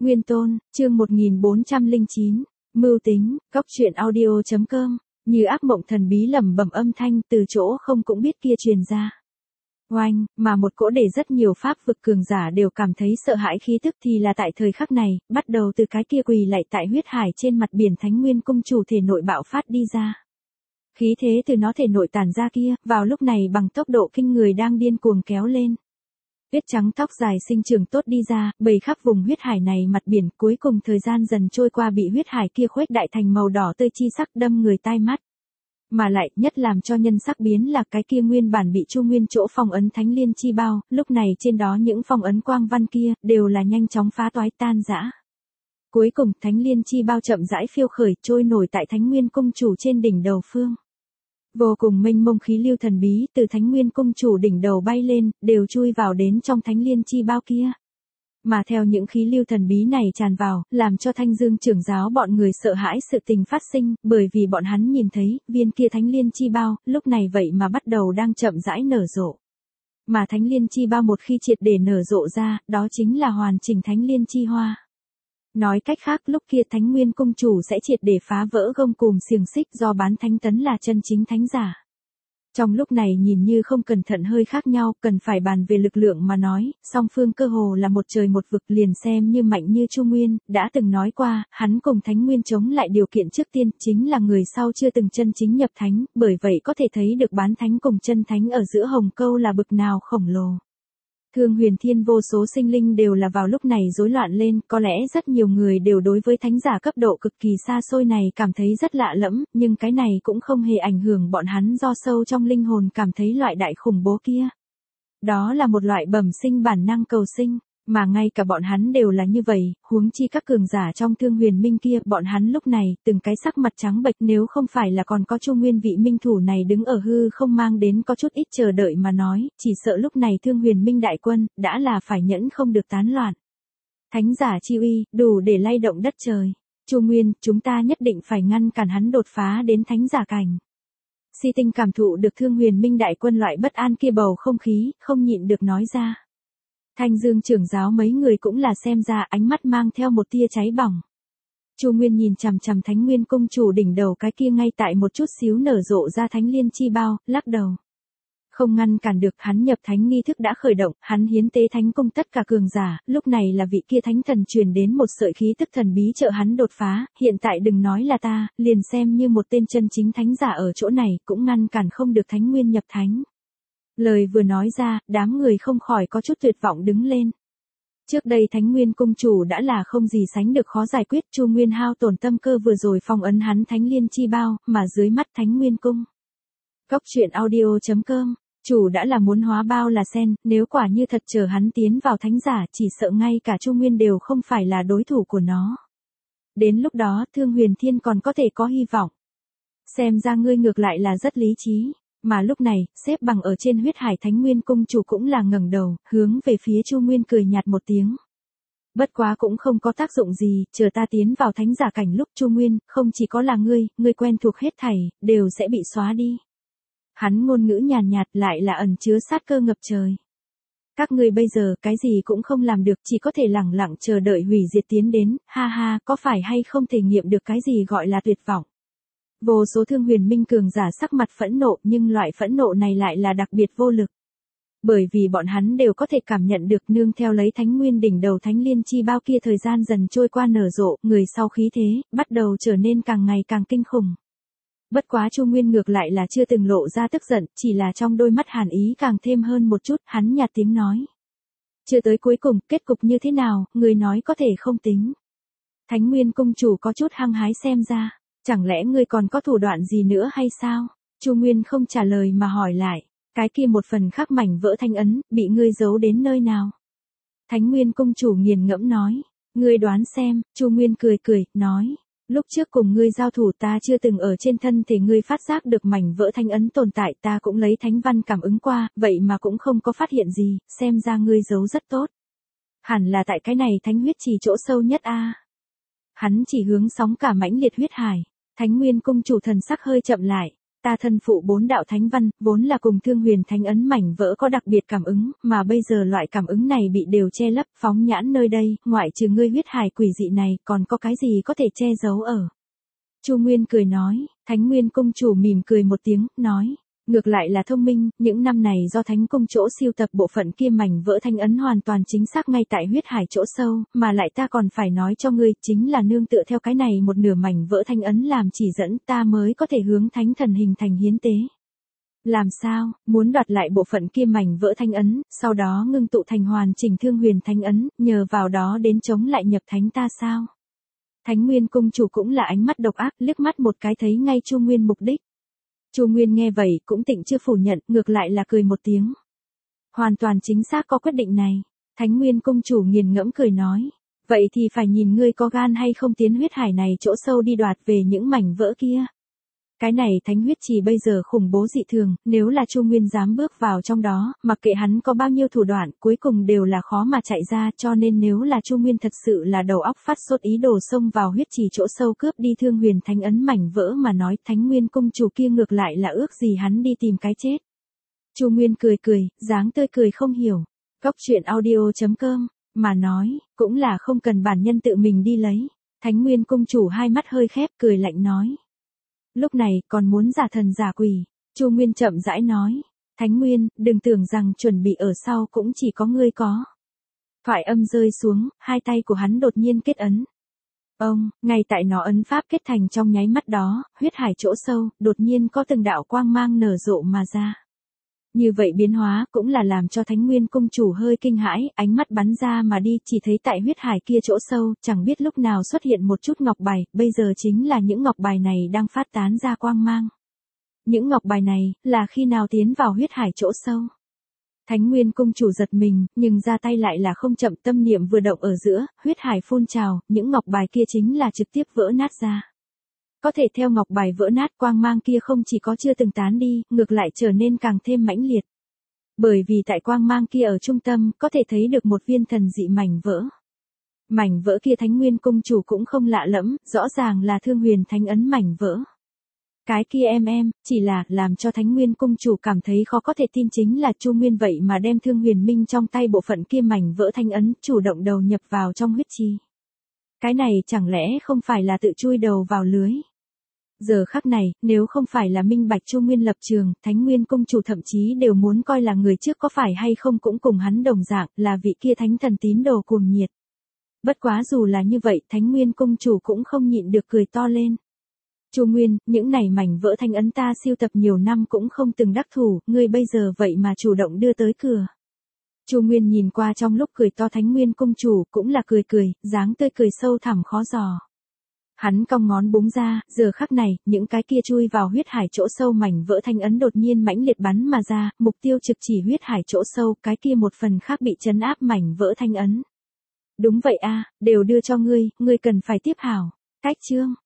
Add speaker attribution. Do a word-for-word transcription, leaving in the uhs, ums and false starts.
Speaker 1: Nguyên Tôn, chương một nghìn bốn trăm lẻ chín, mưu tính, góc truyện audio.com, như ác mộng thần bí lẩm bẩm âm thanh từ chỗ không cũng biết kia truyền ra. Oanh, mà một cỗ để rất nhiều pháp vực cường giả đều cảm thấy sợ hãi khí tức thì là tại thời khắc này, bắt đầu từ cái kia quỳ lạy tại huyết hải trên mặt biển Thánh Nguyên Cung chủ thể nội bạo phát đi ra. Khí thế từ nó thể nội tản ra kia, vào lúc này bằng tốc độ kinh người đang điên cuồng kéo lên. Tuyết trắng tóc dài sinh trưởng tốt đi ra, bầy khắp vùng huyết hải này mặt biển, cuối cùng thời gian dần trôi qua bị huyết hải kia khuếch đại thành màu đỏ tươi chi sắc đâm người tai mắt. Mà lại, nhất làm cho nhân sắc biến là cái kia nguyên bản bị Chu Nguyên chỗ phong ấn Thánh Liên chi bao, lúc này trên đó những phong ấn quang văn kia, đều là nhanh chóng phá toái tan rã. Cuối cùng, Thánh Liên chi bao chậm rãi phiêu khởi, trôi nổi tại Thánh Nguyên Cung chủ trên đỉnh đầu phương. Vô cùng mênh mông khí lưu thần bí từ Thánh Nguyên Cung chủ đỉnh đầu bay lên, đều chui vào đến trong Thánh Liên chi bao kia. Mà theo những khí lưu thần bí này tràn vào, làm cho Thanh Dương trưởng giáo bọn người sợ hãi sự tình phát sinh, bởi vì bọn hắn nhìn thấy, viên kia Thánh Liên chi bao, lúc này vậy mà bắt đầu đang chậm rãi nở rộ. Mà Thánh Liên chi bao một khi triệt để nở rộ ra, đó chính là hoàn chỉnh Thánh Liên chi hoa. Nói cách khác lúc kia Thánh Nguyên Cung chủ sẽ triệt để phá vỡ gông cùm xiềng xích do bán thánh tấn là chân chính thánh giả. Trong lúc này nhìn như không cẩn thận hơi khác nhau, cần phải bàn về lực lượng mà nói, song phương cơ hồ là một trời một vực, liền xem như mạnh như Chu Nguyên, đã từng nói qua, hắn cùng Thánh Nguyên chống lại điều kiện trước tiên, chính là người sau chưa từng chân chính nhập thánh, bởi vậy có thể thấy được bán thánh cùng chân thánh ở giữa hồng câu là bực nào khổng lồ. Thương Huyền Thiên vô số sinh linh đều là vào lúc này rối loạn lên, có lẽ rất nhiều người đều đối với thánh giả cấp độ cực kỳ xa xôi này cảm thấy rất lạ lẫm, nhưng cái này cũng không hề ảnh hưởng bọn hắn do sâu trong linh hồn cảm thấy loại đại khủng bố kia. Đó là một loại bẩm sinh bản năng cầu sinh, mà ngay cả bọn hắn đều là như vậy, huống chi các cường giả trong Thương Huyền Minh kia, bọn hắn lúc này, từng cái sắc mặt trắng bệch, nếu không phải là còn có Chu Nguyên vị minh thủ này đứng ở hư không mang đến có chút ít chờ đợi mà nói, chỉ sợ lúc này Thương Huyền Minh đại quân, đã là phải nhẫn không được tán loạn. Thánh giả chi uy, đủ để lay động đất trời. Chu Nguyên, chúng ta nhất định phải ngăn cản hắn đột phá đến thánh giả cảnh. Si Tinh cảm thụ được Thương Huyền Minh đại quân loại bất an kia bầu không khí, không nhịn được nói ra. Thanh Dương trưởng giáo mấy người cũng là xem ra ánh mắt mang theo một tia cháy bỏng. Chu Nguyên nhìn chằm chằm Thánh Nguyên Cung chủ đỉnh đầu cái kia ngay tại một chút xíu nở rộ ra Thánh Liên chi bao, lắc đầu. Không ngăn cản được, hắn nhập thánh nghi thức đã khởi động, hắn hiến tế thánh cung tất cả cường giả, lúc này là vị kia thánh thần truyền đến một sợi khí tức thần bí trợ hắn đột phá, hiện tại đừng nói là ta, liền xem như một tên chân chính thánh giả ở chỗ này, cũng ngăn cản không được Thánh Nguyên nhập thánh. Lời vừa nói ra, đám người không khỏi có chút tuyệt vọng đứng lên. Trước đây Thánh Nguyên Cung chủ đã là không gì sánh được khó giải quyết, Chu Nguyên hao tổn tâm cơ vừa rồi phong ấn hắn Thánh Liên chi bao, mà dưới mắt Thánh Nguyên Cung. Góc truyện audio.com, chủ đã là muốn hóa bao là sen, nếu quả như thật chờ hắn tiến vào thánh giả, chỉ sợ ngay cả Chu Nguyên đều không phải là đối thủ của nó. Đến lúc đó, Thương Huyền Thiên còn có thể có hy vọng. Xem ra ngươi ngược lại là rất lý trí. Mà lúc này, xếp bằng ở trên huyết hải Thánh Nguyên Cung chủ cũng là ngẩng đầu, hướng về phía Chu Nguyên cười nhạt một tiếng. Bất quá cũng không có tác dụng gì, chờ ta tiến vào thánh giả cảnh lúc Chu Nguyên, không chỉ có là ngươi, ngươi quen thuộc hết thảy, đều sẽ bị xóa đi. Hắn ngôn ngữ nhàn nhạt lại là ẩn chứa sát cơ ngập trời. Các ngươi bây giờ cái gì cũng không làm được, chỉ có thể lẳng lặng chờ đợi hủy diệt tiến đến, ha ha, có phải hay không thể nghiệm được cái gì gọi là tuyệt vọng. Vô số Thương Huyền Minh cường giả sắc mặt phẫn nộ, nhưng loại phẫn nộ này lại là đặc biệt vô lực. Bởi vì bọn hắn đều có thể cảm nhận được nương theo lấy Thánh Nguyên đỉnh đầu Thánh Liên chi bao kia thời gian dần trôi qua nở rộ, người sau khí thế, bắt đầu trở nên càng ngày càng kinh khủng. Bất quá Chu Nguyên ngược lại là chưa từng lộ ra tức giận, chỉ là trong đôi mắt hàn ý càng thêm hơn một chút, hắn nhạt tiếng nói. Chưa tới cuối cùng, kết cục như thế nào, người nói có thể không tính. Thánh Nguyên Cung chủ có chút hăng hái xem ra. Chẳng lẽ ngươi còn có thủ đoạn gì nữa hay sao? Chu Nguyên không trả lời mà hỏi lại. Cái kia một phần khác mảnh vỡ thanh ấn, bị ngươi giấu đến nơi nào? Thánh Nguyên Cung chủ nghiền ngẫm nói. Ngươi đoán xem, Chu Nguyên cười cười, nói. Lúc trước cùng ngươi giao thủ ta chưa từng ở trên thân thể ngươi phát giác được mảnh vỡ thanh ấn tồn tại, ta cũng lấy thánh văn cảm ứng qua, vậy mà cũng không có phát hiện gì, xem ra ngươi giấu rất tốt. Hẳn là tại cái này thánh huyết trì chỗ sâu nhất a. Hắn chỉ hướng sóng cả mãnh liệt huyết hải. Thánh Nguyên Cung chủ thần sắc hơi chậm lại. Ta thân phụ bốn đạo thánh văn, vốn là cùng Thương Huyền Thánh ấn mảnh vỡ có đặc biệt cảm ứng, mà bây giờ loại cảm ứng này bị đều che lấp, phóng nhãn nơi đây, ngoại trừ ngươi huyết hải quỷ dị này, còn có cái gì có thể che giấu ở. Chu Nguyên cười nói, Thánh Nguyên Cung chủ mỉm cười một tiếng, nói. Ngược lại là thông minh, những năm này do Thánh Cung chỗ siêu tập bộ phận kia mảnh vỡ thanh ấn hoàn toàn chính xác ngay tại huyết hải chỗ sâu, mà lại ta còn phải nói cho ngươi, chính là nương tựa theo cái này một nửa mảnh vỡ thanh ấn làm chỉ dẫn ta mới có thể hướng thánh thần hình thành hiến tế. Làm sao, muốn đoạt lại bộ phận kia mảnh vỡ thanh ấn, sau đó ngưng tụ thành hoàn chỉnh Thương Huyền Thánh ấn, nhờ vào đó đến chống lại nhập thánh ta sao? Thánh Nguyên Cung chủ cũng là ánh mắt độc ác, liếc mắt một cái thấy ngay Chu Nguyên mục đích. Chu Nguyên nghe vậy, cũng tịnh chưa phủ nhận, ngược lại là cười một tiếng. Hoàn toàn chính xác có quyết định này. Thánh Nguyên Cung chủ nghiền ngẫm cười nói. Vậy thì phải nhìn ngươi có gan hay không tiến huyết hải này chỗ sâu đi đoạt về những mảnh vỡ kia. Cái này thánh huyết trì bây giờ khủng bố dị thường, nếu là Chu Nguyên dám bước vào trong đó, mặc kệ hắn có bao nhiêu thủ đoạn, cuối cùng đều là khó mà chạy ra, cho nên nếu là Chu Nguyên thật sự là đầu óc phát sốt ý đồ xông vào huyết trì chỗ sâu cướp đi Thương Huyền Thánh ấn mảnh vỡ mà nói, Thánh Nguyên Cung chủ kia ngược lại là ước gì hắn đi tìm cái chết. Chu Nguyên cười cười, dáng tươi cười không hiểu. Góc truyện audio chấm com mà nói, cũng là không cần bản nhân tự mình đi lấy. Thánh Nguyên Cung chủ hai mắt hơi khép, cười lạnh nói. Lúc này, còn muốn giả thần giả quỷ. Chu Nguyên chậm rãi nói. Thánh Nguyên, đừng tưởng rằng chuẩn bị ở sau cũng chỉ có ngươi có. Thoại âm rơi xuống, hai tay của hắn đột nhiên kết ấn. Ông, ngay tại nó ấn pháp kết thành trong nháy mắt đó, huyết hải chỗ sâu, đột nhiên có từng đạo quang mang nở rộ mà ra. Như vậy biến hóa cũng là làm cho Thánh Nguyên Cung chủ hơi kinh hãi, ánh mắt bắn ra mà đi, chỉ thấy tại huyết hải kia chỗ sâu, chẳng biết lúc nào xuất hiện một chút ngọc bài, bây giờ chính là những ngọc bài này đang phát tán ra quang mang. Những ngọc bài này, là khi nào tiến vào huyết hải chỗ sâu. Thánh Nguyên Cung chủ giật mình, nhưng ra tay lại là không chậm, tâm niệm vừa động ở giữa, huyết hải phun trào, những ngọc bài kia chính là trực tiếp vỡ nát ra. Có thể theo ngọc bài vỡ nát, quang mang kia không chỉ có chưa từng tán đi, ngược lại trở nên càng thêm mãnh liệt. Bởi vì tại quang mang kia ở trung tâm, có thể thấy được một viên thần dị mảnh vỡ. Mảnh vỡ kia Thánh Nguyên Cung chủ cũng không lạ lẫm, rõ ràng là Thương Huyền Thánh ấn mảnh vỡ. Cái kia em em, chỉ là, làm cho Thánh Nguyên Cung chủ cảm thấy khó có thể tin chính là Chu Nguyên vậy mà đem Thương Huyền Minh trong tay bộ phận kia mảnh vỡ thanh ấn, chủ động đầu nhập vào trong huyết chi. Cái này chẳng lẽ không phải là tự chui đầu vào lưới. Giờ khắc này, nếu không phải là minh bạch Chu Nguyên lập trường, Thánh Nguyên Cung chủ thậm chí đều muốn coi là người trước có phải hay không cũng cùng hắn đồng dạng, là vị kia thánh thần tín đồ cuồng nhiệt. Bất quá dù là như vậy, Thánh Nguyên Cung chủ cũng không nhịn được cười to lên. Chu Nguyên, những này mảnh vỡ thanh ấn ta siêu tập nhiều năm cũng không từng đắc thủ, ngươi bây giờ vậy mà chủ động đưa tới cửa. Chu Nguyên nhìn qua trong lúc cười to Thánh Nguyên Cung chủ, cũng là cười cười, dáng tươi cười sâu thẳm khó dò. Hắn cong ngón búng ra, giờ khắc này, những cái kia chui vào huyết hải chỗ sâu mảnh vỡ thanh ấn đột nhiên mãnh liệt bắn mà ra, mục tiêu trực chỉ huyết hải chỗ sâu, cái kia một phần khác bị trấn áp mảnh vỡ thanh ấn. Đúng vậy a, đều đưa cho ngươi, ngươi cần phải tiếp hảo. Cách chương